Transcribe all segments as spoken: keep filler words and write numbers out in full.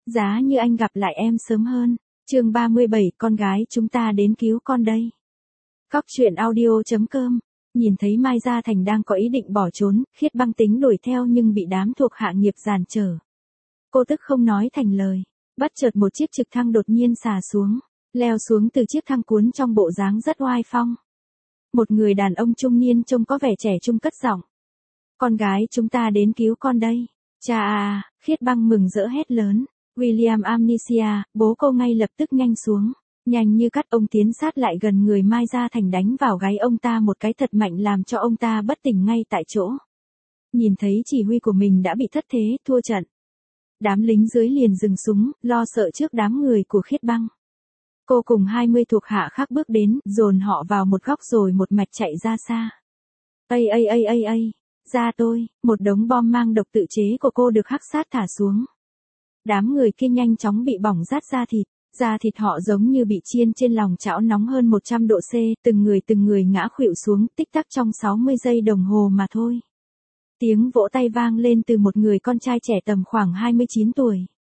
Giá như anh gặp lại em sớm hơn. Chương ba mươi bảy, con gái chúng ta đến cứu con đây. Cóc truyện audio chấm com. Nhìn thấy Mai Gia Thành đang có ý định bỏ trốn, Khiết Băng tính đuổi theo nhưng bị đám thuộc hạ nghiệp giàn trở. Cô tức không nói thành lời. Bất chợt một chiếc trực thăng đột nhiên xà xuống, leo xuống từ chiếc thang cuốn trong bộ dáng rất oai phong. Một người đàn ông trung niên trông có vẻ trẻ trung cất giọng. Con gái chúng ta đến cứu con đây. Cha à, Khiết Băng mừng rỡ hét lớn. William Amnesia, bố cô ngay lập tức nhanh xuống. Nhanh như cắt ông tiến sát lại gần người Mai Gia Thành đánh vào gáy ông ta một cái thật mạnh làm cho ông ta bất tỉnh ngay tại chỗ. Nhìn thấy chỉ huy của mình đã bị thất thế, thua trận. Đám lính dưới liền dừng súng, lo sợ trước đám người của Khiết Băng. Cô cùng hai mươi thuộc hạ khác bước đến, dồn họ vào một góc rồi một mạch chạy ra xa. Ây ây ây ây ây, ra tôi, một đống bom mang độc tự chế của cô được hắc sát thả xuống. Đám người kia nhanh chóng bị bỏng rát da thịt, da thịt họ giống như bị chiên trên lòng chảo nóng hơn một trăm độ C, từng người từng người ngã khuỵu xuống, tích tắc trong sáu mươi giây đồng hồ mà thôi. Tiếng vỗ tay vang lên từ một người con trai trẻ tầm khoảng hai mươi chín tuổi.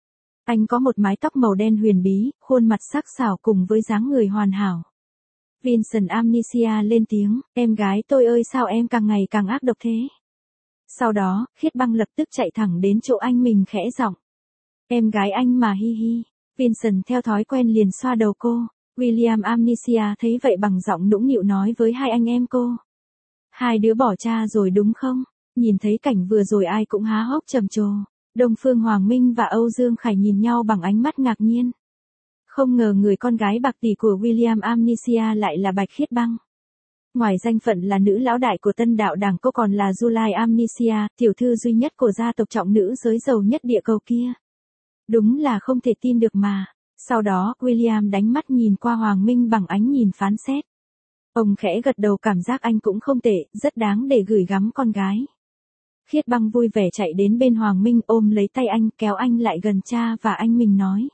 Anh có một mái tóc màu đen huyền bí, khuôn mặt sắc sảo cùng với dáng người hoàn hảo. Vincent Amnesia lên tiếng, em gái tôi ơi sao em càng ngày càng ác độc thế. Sau đó, Khiết Băng lập tức chạy thẳng đến chỗ anh mình khẽ giọng. Em gái anh mà hi hi. Vincent theo thói quen liền xoa đầu cô. William Amnesia thấy vậy bằng giọng nũng nịu nói với hai anh em cô. Hai đứa bỏ cha rồi đúng không? Nhìn thấy cảnh vừa rồi ai cũng há hốc trầm trồ. Đông Phương Hoàng Minh và Âu Dương Khải nhìn nhau bằng ánh mắt ngạc nhiên. Không ngờ người con gái bạc tỷ của William Amnesia lại là Bạch Khiết Băng. Ngoài danh phận là nữ lão đại của Tân Đạo Đảng, cô còn là July Amnesia, tiểu thư duy nhất của gia tộc trọng nữ giới giàu nhất địa cầu kia. Đúng là không thể tin được mà. Sau đó, William đánh mắt nhìn qua Hoàng Minh bằng ánh nhìn phán xét. Ông khẽ gật đầu cảm giác anh cũng không tệ, rất đáng để gửi gắm con gái. Khiết Băng vui vẻ chạy đến bên Hoàng Minh ôm lấy tay anh, kéo anh lại gần cha và anh mình nói.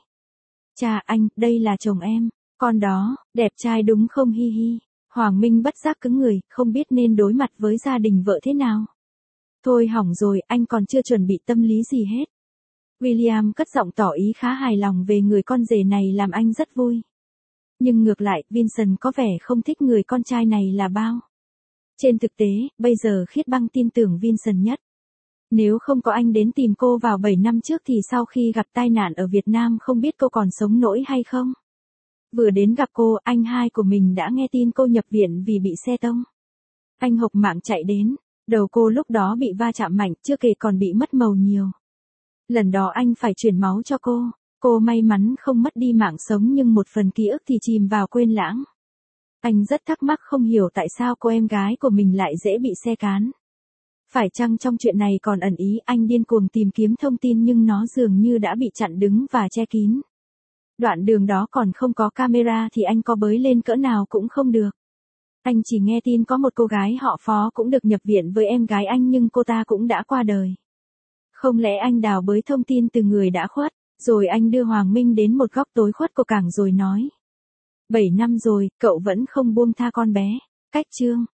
Cha anh, đây là chồng em, con đó, đẹp trai đúng không hi hi. Hoàng Minh bất giác cứng người, không biết nên đối mặt với gia đình vợ thế nào. Thôi hỏng rồi, anh còn chưa chuẩn bị tâm lý gì hết. William cất giọng tỏ ý khá hài lòng về người con rể này làm anh rất vui. Nhưng ngược lại, Vincent có vẻ không thích người con trai này là bao. Trên thực tế, bây giờ Khiết Băng tin tưởng Vincent nhất. Nếu không có anh đến tìm cô vào bảy năm trước thì sau khi gặp tai nạn ở Việt Nam không biết cô còn sống nổi hay không. Vừa đến gặp cô, anh hai của mình đã nghe tin cô nhập viện vì bị xe tông. Anh hộc mạng chạy đến, đầu cô lúc đó bị va chạm mạnh, chưa kể còn bị mất màu nhiều. Lần đó anh phải chuyển máu cho cô, cô may mắn không mất đi mạng sống nhưng một phần ký ức thì chìm vào quên lãng. Anh rất thắc mắc không hiểu tại sao cô em gái của mình lại dễ bị xe cán. Phải chăng trong chuyện này còn ẩn ý, anh điên cuồng tìm kiếm thông tin nhưng nó dường như đã bị chặn đứng và che kín. Đoạn đường đó còn không có camera thì anh có bới lên cỡ nào cũng không được. Anh chỉ nghe tin có một cô gái họ Phó cũng được nhập viện với em gái anh nhưng cô ta cũng đã qua đời. Không lẽ anh đào bới thông tin từ người đã khuất, rồi anh đưa Hoàng Minh đến một góc tối khuất của cảng rồi nói. Bảy năm rồi, cậu vẫn không buông tha con bé. Cách chương.